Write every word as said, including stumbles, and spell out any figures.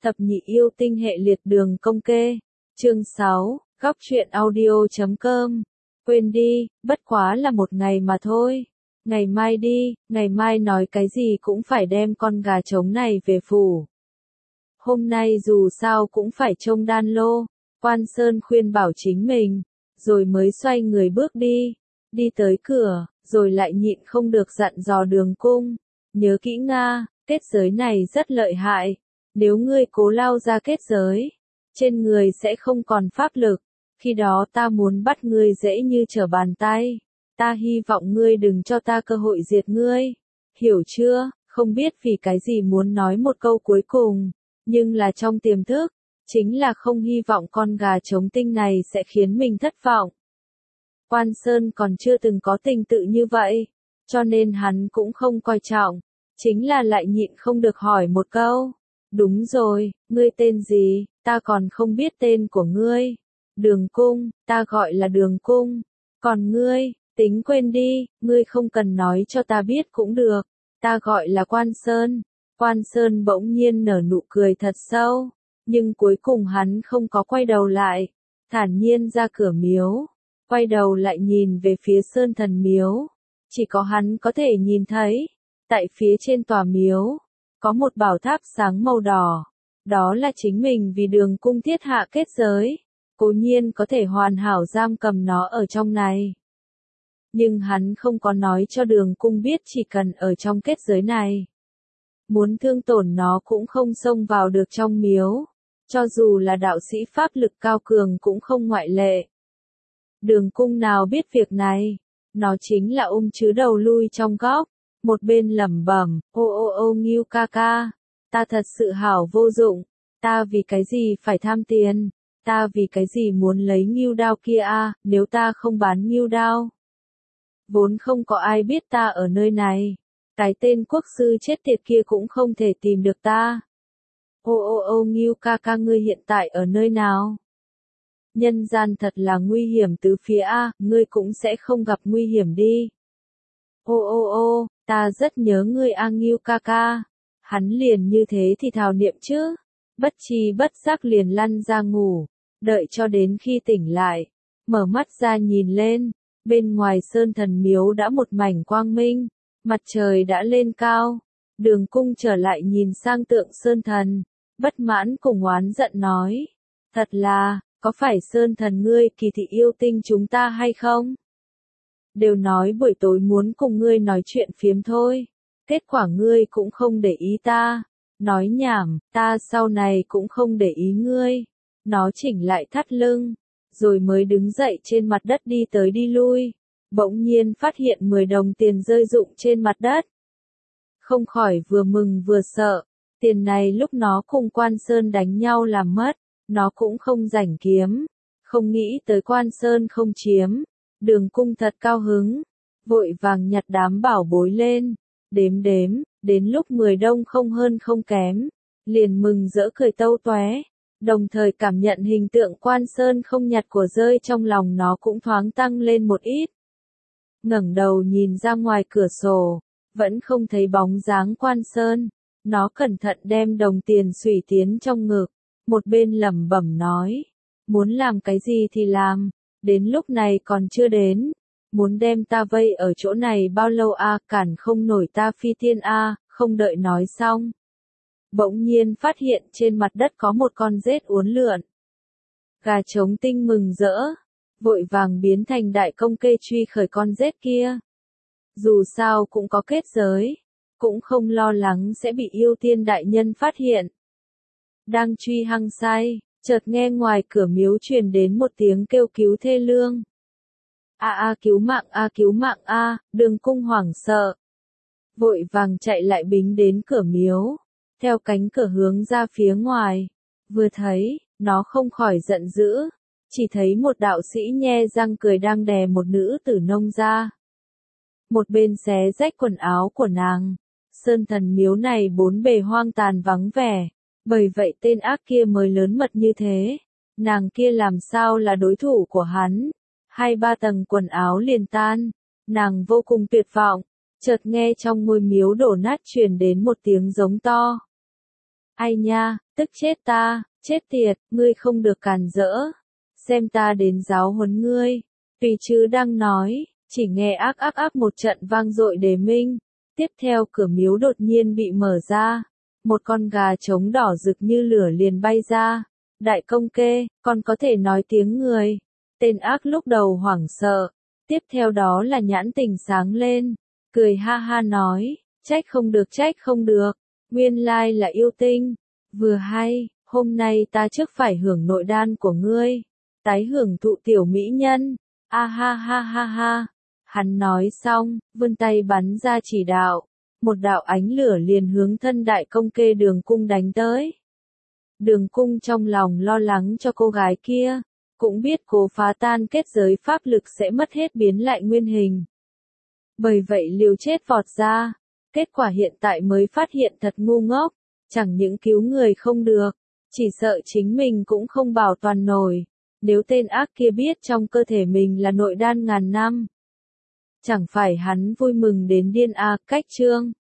Thập nhị yêu tinh hệ liệt đường công kê. Chương sáu, góc truyện audio chấm com. Quên đi, bất quá là một ngày mà thôi. Ngày mai đi, ngày mai nói cái gì cũng phải đem con gà trống này về phủ. Hôm nay dù sao cũng phải trông đan lô. Quan Sơn khuyên bảo chính mình, rồi mới xoay người bước đi. Đi tới cửa, rồi lại nhịn không được dặn dò Đường Cung. Nhớ kỹ Nga, kết giới này rất lợi hại. Nếu ngươi cố lao ra kết giới, trên người sẽ không còn pháp lực. Khi đó ta muốn bắt ngươi dễ như trở bàn tay. Ta hy vọng ngươi đừng cho ta cơ hội diệt ngươi. Hiểu chưa? Không biết vì cái gì muốn nói một câu cuối cùng, nhưng là trong tiềm thức, chính là không hy vọng con gà trống tinh này sẽ khiến mình thất vọng. Quan Sơn còn chưa từng có tình tự như vậy, cho nên hắn cũng không coi trọng, chính là lại nhịn không được hỏi một câu. Đúng rồi, ngươi tên gì? Ta còn không biết tên của ngươi. Đường Cung, ta gọi là Đường Cung. Còn ngươi, tính quên đi, ngươi không cần nói cho ta biết cũng được. Ta gọi là Quan Sơn. Quan Sơn bỗng nhiên nở nụ cười thật sâu, nhưng cuối cùng hắn không có quay đầu lại, thản nhiên ra cửa miếu, quay đầu lại nhìn về phía Sơn Thần miếu. Chỉ có hắn có thể nhìn thấy, tại phía trên tòa miếu, có một bảo tháp sáng màu đỏ. Đó là chính mình vì Đường Cung thiết hạ kết giới, cố nhiên có thể hoàn hảo giam cầm nó ở trong này. Nhưng hắn không có nói cho Đường Cung biết chỉ cần ở trong kết giới này, muốn thương tổn nó cũng không xông vào được trong miếu, cho dù là đạo sĩ pháp lực cao cường cũng không ngoại lệ. Đường Cung nào biết việc này, nó chính là ôm chứ đầu lui trong góc, một bên lẩm bẩm, ô ô ô Ngưu ca ca, ta thật sự hảo vô dụng, ta vì cái gì phải tham tiền, ta vì cái gì muốn lấy ngưu đao kia a, nếu ta không bán ngưu đao, vốn không có ai biết ta ở nơi này. Cái tên quốc sư chết tiệt kia cũng không thể tìm được ta. Ô ô ô Ngưu ca ca ngươi hiện tại ở nơi nào? Nhân gian thật là nguy hiểm tứ phía a, ngươi cũng sẽ không gặp nguy hiểm đi. Ô ô ô, ta rất nhớ ngươi a Ngưu ca ca. Hắn liền như thế thì thào niệm chứ. Bất chi bất giác liền lăn ra ngủ, đợi cho đến khi tỉnh lại, mở mắt ra nhìn lên, bên ngoài Sơn Thần miếu đã một mảnh quang minh. Mặt trời đã lên cao, Đường Cung trở lại nhìn sang tượng Sơn Thần, bất mãn cùng oán giận nói, thật là, có phải Sơn Thần ngươi kỳ thị yêu tinh chúng ta hay không? Đều nói buổi tối muốn cùng ngươi nói chuyện phiếm thôi, kết quả ngươi cũng không để ý ta, nói nhảm, ta sau này cũng không để ý ngươi. Nó chỉnh lại thắt lưng, rồi mới đứng dậy trên mặt đất đi tới đi lui. Bỗng nhiên phát hiện mười đồng tiền rơi rụng trên mặt đất. Không khỏi vừa mừng vừa sợ, tiền này lúc nó cùng Quan Sơn đánh nhau làm mất, nó cũng không rảnh kiếm, không nghĩ tới Quan Sơn không chiếm. Đường Cung thật cao hứng, vội vàng nhặt đám bảo bối lên, đếm đếm, đến lúc mười đồng không hơn không kém, liền mừng rỡ cười tâu toé, đồng thời cảm nhận hình tượng Quan Sơn không nhặt của rơi trong lòng nó cũng thoáng tăng lên một ít. Ngẩng đầu nhìn ra ngoài cửa sổ, vẫn không thấy bóng dáng Quan Sơn, nó cẩn thận đem đồng tiền xủy tiến trong ngực, một bên lẩm bẩm nói, muốn làm cái gì thì làm, đến lúc này còn chưa đến, muốn đem ta vây ở chỗ này bao lâu a, à, cản không nổi ta phi thiên a, à, không đợi nói xong. Bỗng nhiên phát hiện trên mặt đất có một con rết uốn lượn. Gà trống tinh mừng rỡ, vội vàng biến thành đại công kê truy khởi con rết kia. Dù sao cũng có kết giới, cũng không lo lắng sẽ bị yêu tiên đại nhân phát hiện. Đang truy hăng say, chợt nghe ngoài cửa miếu truyền đến một tiếng kêu cứu thê lương. A a cứu mạng a cứu mạng a, Đường Cung hoảng sợ. Vội vàng chạy lại bính đến cửa miếu, theo cánh cửa hướng ra phía ngoài, vừa thấy, nó không khỏi giận dữ. Chỉ thấy một đạo sĩ nhe răng cười đang đè một nữ tử nông ra. Một bên xé rách quần áo của nàng. Sơn Thần miếu này bốn bề hoang tàn vắng vẻ, bởi vậy tên ác kia mới lớn mật như thế. Nàng kia làm sao là đối thủ của hắn? Hai ba tầng quần áo liền tan. Nàng vô cùng tuyệt vọng, chợt nghe trong ngôi miếu đổ nát truyền đến một tiếng giống to. Ai nha, tức chết ta, chết tiệt, ngươi không được càn rỡ. Xem ta đến giáo huấn ngươi. Tùy chứ đang nói, chỉ nghe ác ác ác một trận vang dội đề minh. Tiếp theo cửa miếu đột nhiên bị mở ra. Một con gà trống đỏ rực như lửa liền bay ra. Đại công kê, con có thể nói tiếng người. Tên ác lúc đầu hoảng sợ. Tiếp theo đó là nhãn tình sáng lên. Cười ha ha nói, trách không được trách không được. Nguyên lai là yêu tinh. Vừa hay, hôm nay ta trước phải hưởng nội đan của ngươi. Tái hưởng thụ tiểu mỹ nhân. A ha ha ha ha. Hắn nói xong, vươn tay bắn ra chỉ đạo. Một đạo ánh lửa liền hướng thân đại công kê Đường Cung đánh tới. Đường Cung trong lòng lo lắng cho cô gái kia, cũng biết cố phá tan kết giới pháp lực sẽ mất hết biến lại nguyên hình. Bởi vậy liều chết vọt ra, kết quả hiện tại mới phát hiện thật ngu ngốc, chẳng những cứu người không được, chỉ sợ chính mình cũng không bảo toàn nổi, nếu tên ác kia biết trong cơ thể mình là nội đan ngàn năm. Chẳng phải hắn vui mừng đến điên à, cách chương.